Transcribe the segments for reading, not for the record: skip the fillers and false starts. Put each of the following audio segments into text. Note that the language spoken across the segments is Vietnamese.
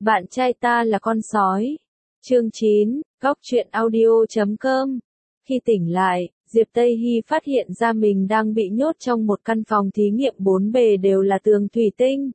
Bạn trai ta là con sói. Chương 9, Góc truyện audio.com. Khi tỉnh lại, Diệp Tây Hy phát hiện ra mình đang bị nhốt trong một căn phòng thí nghiệm bốn bề đều là tường thủy tinh.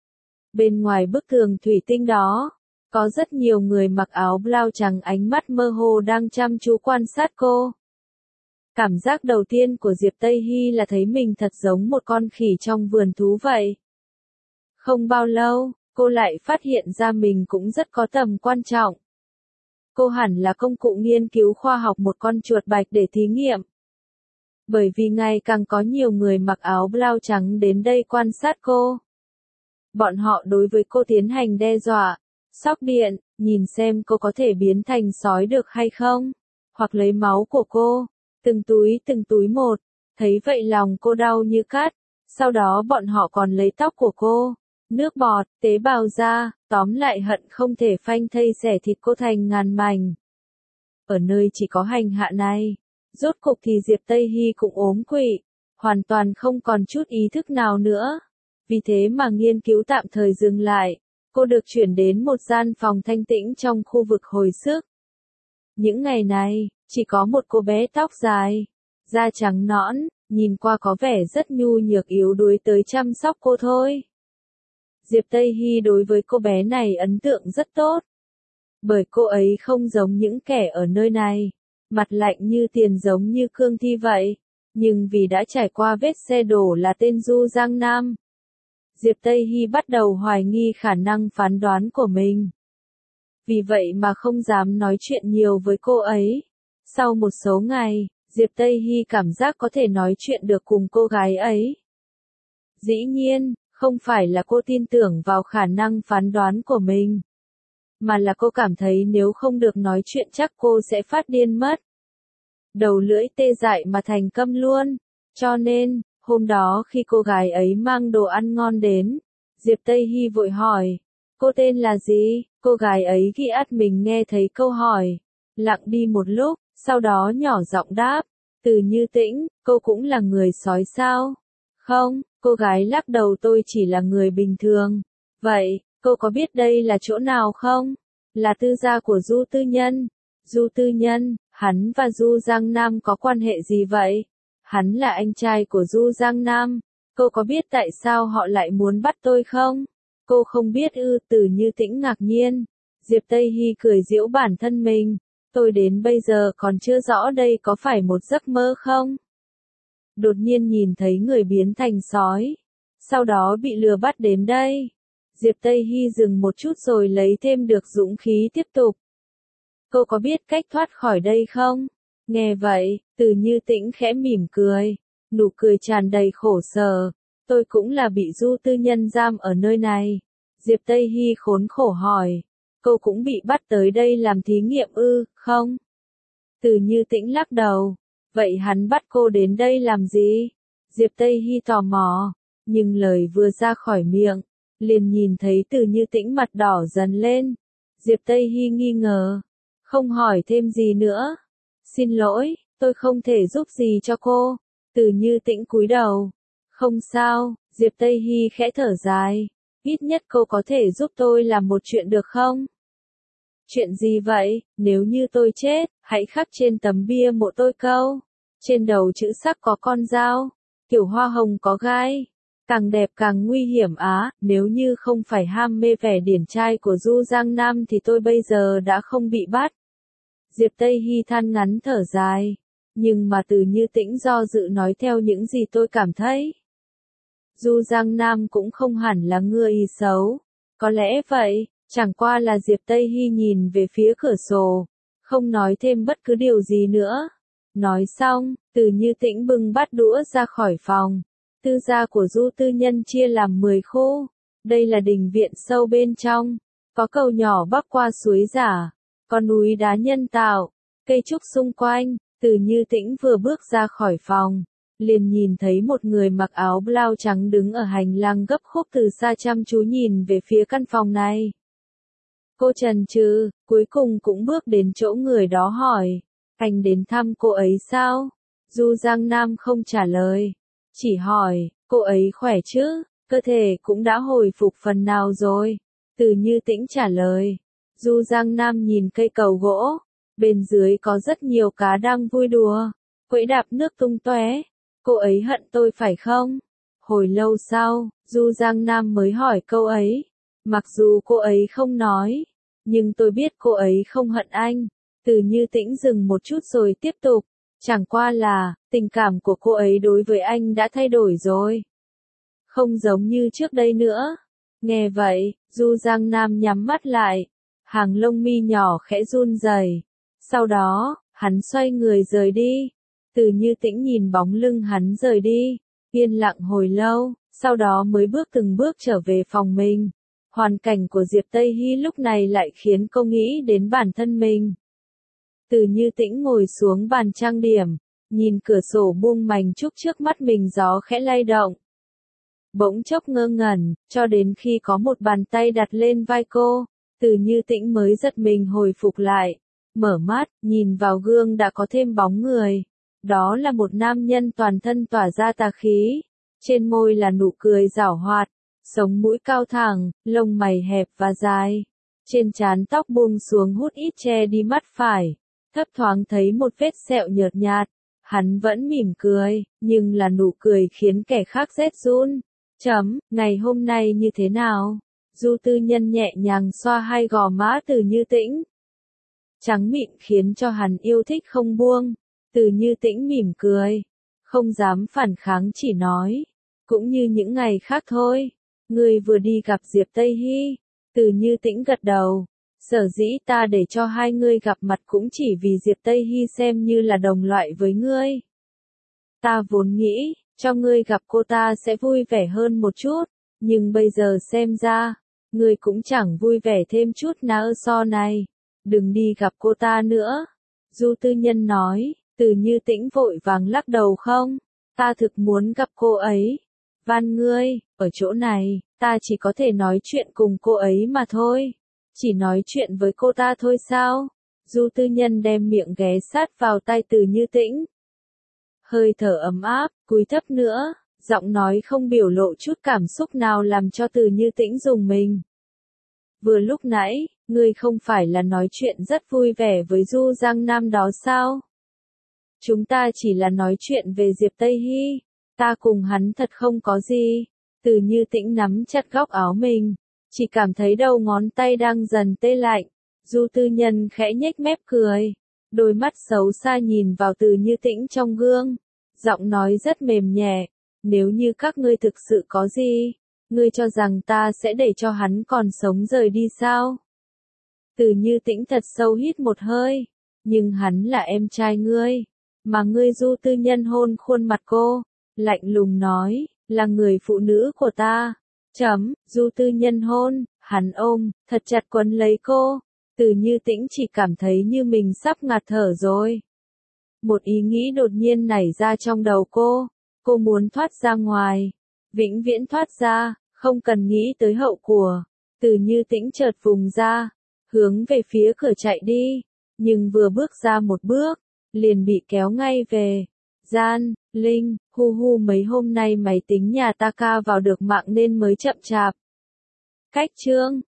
Bên ngoài bức tường thủy tinh đó, có rất nhiều người mặc áo blau trắng ánh mắt mơ hồ đang chăm chú quan sát cô. Cảm giác đầu tiên của Diệp Tây Hy là thấy mình thật giống một con khỉ trong vườn thú vậy. Không bao lâu, cô lại phát hiện ra mình cũng rất có tầm quan trọng. Cô hẳn là công cụ nghiên cứu khoa học một con chuột bạch để thí nghiệm. Bởi vì ngày càng có nhiều người mặc áo blau trắng đến đây quan sát cô. Bọn họ đối với cô tiến hành đe dọa, sóc điện, nhìn xem cô có thể biến thành sói được hay không, hoặc lấy máu của cô, từng túi một. Thấy vậy lòng cô đau như cắt, sau đó bọn họ còn lấy tóc của cô, nước bọt, tế bào ra, tóm lại hận không thể phanh thây xẻ thịt cô thành ngàn mảnh. Ở nơi chỉ có hành hạ này, rốt cục thì Diệp Tây Hy cũng ốm quỵ, hoàn toàn không còn chút ý thức nào nữa. Vì thế mà nghiên cứu tạm thời dừng lại, cô được chuyển đến một gian phòng thanh tĩnh trong khu vực hồi sức. Những ngày này, chỉ có một cô bé tóc dài, da trắng nõn, nhìn qua có vẻ rất nhu nhược yếu đuối tới chăm sóc cô thôi. Diệp Tây Hy đối với cô bé này ấn tượng rất tốt. Bởi cô ấy không giống những kẻ ở nơi này, mặt lạnh như tiền giống như cương thi vậy, nhưng vì đã trải qua vết xe đổ là tên Du Giang Nam. Diệp Tây Hy bắt đầu hoài nghi khả năng phán đoán của mình. Vì vậy mà không dám nói chuyện nhiều với cô ấy. Sau một số ngày, Diệp Tây Hy cảm giác có thể nói chuyện được cùng cô gái ấy. Dĩ nhiên, không phải là cô tin tưởng vào khả năng phán đoán của mình, mà là cô cảm thấy nếu không được nói chuyện chắc cô sẽ phát điên mất. Đầu lưỡi tê dại mà thành câm luôn. Cho nên, hôm đó khi cô gái ấy mang đồ ăn ngon đến, Diệp Tây Hy vội hỏi, cô tên là gì? Cô gái ấy ghi ắt mình nghe thấy câu hỏi, lặng đi một lúc, sau đó nhỏ giọng đáp, Từ Như Tĩnh, cô cũng là người sói sao? Không, cô gái lắc đầu, tôi chỉ là người bình thường. Vậy, cô có biết đây là chỗ nào không? Là tư gia của Du Tư Nhân. Du Tư Nhân, hắn và Du Giang Nam có quan hệ gì vậy? Hắn là anh trai của Du Giang Nam. Cô có biết tại sao họ lại muốn bắt tôi không? Cô không biết ư? Từ Như Tĩnh ngạc nhiên. Diệp Tây Hy cười giễu bản thân mình. Tôi đến bây giờ còn chưa rõ đây có phải một giấc mơ không? Đột nhiên nhìn thấy người biến thành sói, sau đó bị lừa bắt đến đây. Diệp Tây Hy dừng một chút rồi lấy thêm được dũng khí tiếp tục. Cô có biết cách thoát khỏi đây không? Nghe vậy, Từ Như Tĩnh khẽ mỉm cười, nụ cười tràn đầy khổ sở. Tôi cũng là bị Du Tư Nhân giam ở nơi này. Diệp Tây Hy khốn khổ hỏi, cô cũng bị bắt tới đây làm thí nghiệm ư? Không. Từ Như Tĩnh lắc đầu. Vậy hắn bắt cô đến đây làm gì? Diệp Tây Hy tò mò, nhưng lời vừa ra khỏi miệng, liền nhìn thấy Từ Như Tĩnh mặt đỏ dần lên. Diệp Tây Hy nghi ngờ, không hỏi thêm gì nữa. Xin lỗi, tôi không thể giúp gì cho cô. Từ Như Tĩnh cúi đầu. Không sao, Diệp Tây Hy khẽ thở dài. Ít nhất cô có thể giúp tôi làm một chuyện được không? Chuyện gì vậy? Nếu như tôi chết, hãy khắc trên tấm bia mộ tôi câu. Trên đầu chữ sắc có con dao, kiểu hoa hồng có gai. Càng đẹp càng nguy hiểm á, nếu như không phải ham mê vẻ điển trai của Du Giang Nam thì tôi bây giờ đã không bị bắt. Diệp Tây Hy than ngắn thở dài. Nhưng mà Từ Như Tĩnh do dự nói theo những gì tôi cảm thấy. Du Giang Nam cũng không hẳn là người xấu. Có lẽ vậy. Chẳng qua là Diệp Tây Hy nhìn về phía cửa sổ, không nói thêm bất cứ điều gì nữa. Nói xong, Từ Như Tĩnh bưng bát đũa ra khỏi phòng. Tư gia của Du Tư Nhân chia làm 10 khu. Đây là đình viện sâu bên trong. Có cầu nhỏ bắc qua suối giả. Có núi đá nhân tạo. Cây trúc xung quanh. Từ Như Tĩnh vừa bước ra khỏi phòng, liền nhìn thấy một người mặc áo blau trắng đứng ở hành lang gấp khúc từ xa chăm chú nhìn về phía căn phòng này. Cô chần chừ, cuối cùng cũng bước đến chỗ người đó hỏi, anh đến thăm cô ấy sao? Du Giang Nam không trả lời, chỉ hỏi, cô ấy khỏe chứ, cơ thể cũng đã hồi phục phần nào rồi? Từ Như Tĩnh trả lời. Du Giang Nam nhìn cây cầu gỗ, bên dưới có rất nhiều cá đang vui đùa, quẫy đạp nước tung tóe. Cô ấy hận tôi phải không? Hồi lâu sau, Du Giang Nam mới hỏi câu ấy. Mặc dù cô ấy không nói, nhưng tôi biết cô ấy không hận anh. Từ Như Tĩnh dừng một chút rồi tiếp tục. Chẳng qua là, tình cảm của cô ấy đối với anh đã thay đổi rồi. Không giống như trước đây nữa. Nghe vậy, Du Giang Nam nhắm mắt lại. Hàng lông mi nhỏ khẽ run rẩy. Sau đó, hắn xoay người rời đi. Từ Như Tĩnh nhìn bóng lưng hắn rời đi, yên lặng hồi lâu, sau đó mới bước từng bước trở về phòng mình. Hoàn cảnh của Diệp Tây Hy lúc này lại khiến cô nghĩ đến bản thân mình. Từ Như Tĩnh ngồi xuống bàn trang điểm, nhìn cửa sổ buông mành trúc trước mắt mình, gió khẽ lay động. Bỗng chốc ngơ ngẩn, cho đến khi có một bàn tay đặt lên vai cô, Từ Như Tĩnh mới giật mình hồi phục lại. Mở mắt, nhìn vào gương đã có thêm bóng người. Đó là một nam nhân toàn thân tỏa ra tà khí. Trên môi là nụ cười giảo hoạt, sống mũi cao thẳng, lông mày hẹp và dài. Trên trán tóc buông xuống hút ít che đi mắt phải. Thấp thoáng thấy một vết sẹo nhợt nhạt. Hắn vẫn mỉm cười, nhưng là nụ cười khiến kẻ khác rét run. Ngày hôm nay như thế nào? Du Tư Nhân nhẹ nhàng xoa hai gò má Từ Như Tĩnh. Trắng mịn khiến cho hắn yêu thích không buông. Từ Như Tĩnh mỉm cười, không dám phản kháng, chỉ nói, cũng như những ngày khác thôi. Ngươi vừa đi gặp Diệp Tây Hy. Từ Như Tĩnh gật đầu. Sở dĩ ta để cho hai ngươi gặp mặt cũng chỉ vì Diệp Tây Hy xem như là đồng loại với ngươi. Ta vốn nghĩ, cho ngươi gặp cô ta sẽ vui vẻ hơn một chút, nhưng bây giờ xem ra, ngươi cũng chẳng vui vẻ thêm chút nào so này. Đừng đi gặp cô ta nữa. Du Tư Nhân nói. Từ Như Tĩnh vội vàng lắc đầu, không, ta thực muốn gặp cô ấy. Van ngươi, ở chỗ này, ta chỉ có thể nói chuyện cùng cô ấy mà thôi. Chỉ nói chuyện với cô ta thôi sao? Du Tư Nhân đem miệng ghé sát vào tai Từ Như Tĩnh. Hơi thở ấm áp, cúi thấp nữa, giọng nói không biểu lộ chút cảm xúc nào làm cho Từ Như Tĩnh rùng mình. Vừa lúc nãy, ngươi không phải là nói chuyện rất vui vẻ với Du Giang Nam đó sao? Chúng ta chỉ là nói chuyện về Diệp Tây Hy. Ta cùng hắn thật không có gì. Từ Như Tĩnh nắm chặt góc áo mình, chỉ cảm thấy đầu ngón tay đang dần tê lạnh. Du Tư Nhân khẽ nhếch mép cười, đôi mắt xấu xa nhìn vào Từ Như Tĩnh trong gương, giọng nói rất mềm nhẹ. Nếu như các ngươi thực sự có gì, ngươi cho rằng ta sẽ để cho hắn còn sống rời đi sao? Từ Như Tĩnh thật sâu hít một hơi. Nhưng hắn là em trai ngươi. Mà ngươi. Du Tư Nhân hôn khuôn mặt cô, lạnh lùng nói, là người phụ nữ của ta. Du Tư Nhân hôn, hắn ôm, thật chặt quấn lấy cô. Từ Như Tĩnh chỉ cảm thấy như mình sắp ngạt thở rồi. Một ý nghĩ đột nhiên nảy ra trong đầu cô. Cô muốn thoát ra ngoài. Vĩnh viễn thoát ra, không cần nghĩ tới hậu của. Từ Như Tĩnh chợt vùng ra, hướng về phía cửa chạy đi. Nhưng vừa bước ra một bước, liền bị kéo ngay về. Linh, hu mấy hôm nay máy tính nhà ta ca vào được mạng nên mới chậm chạp. Cách chương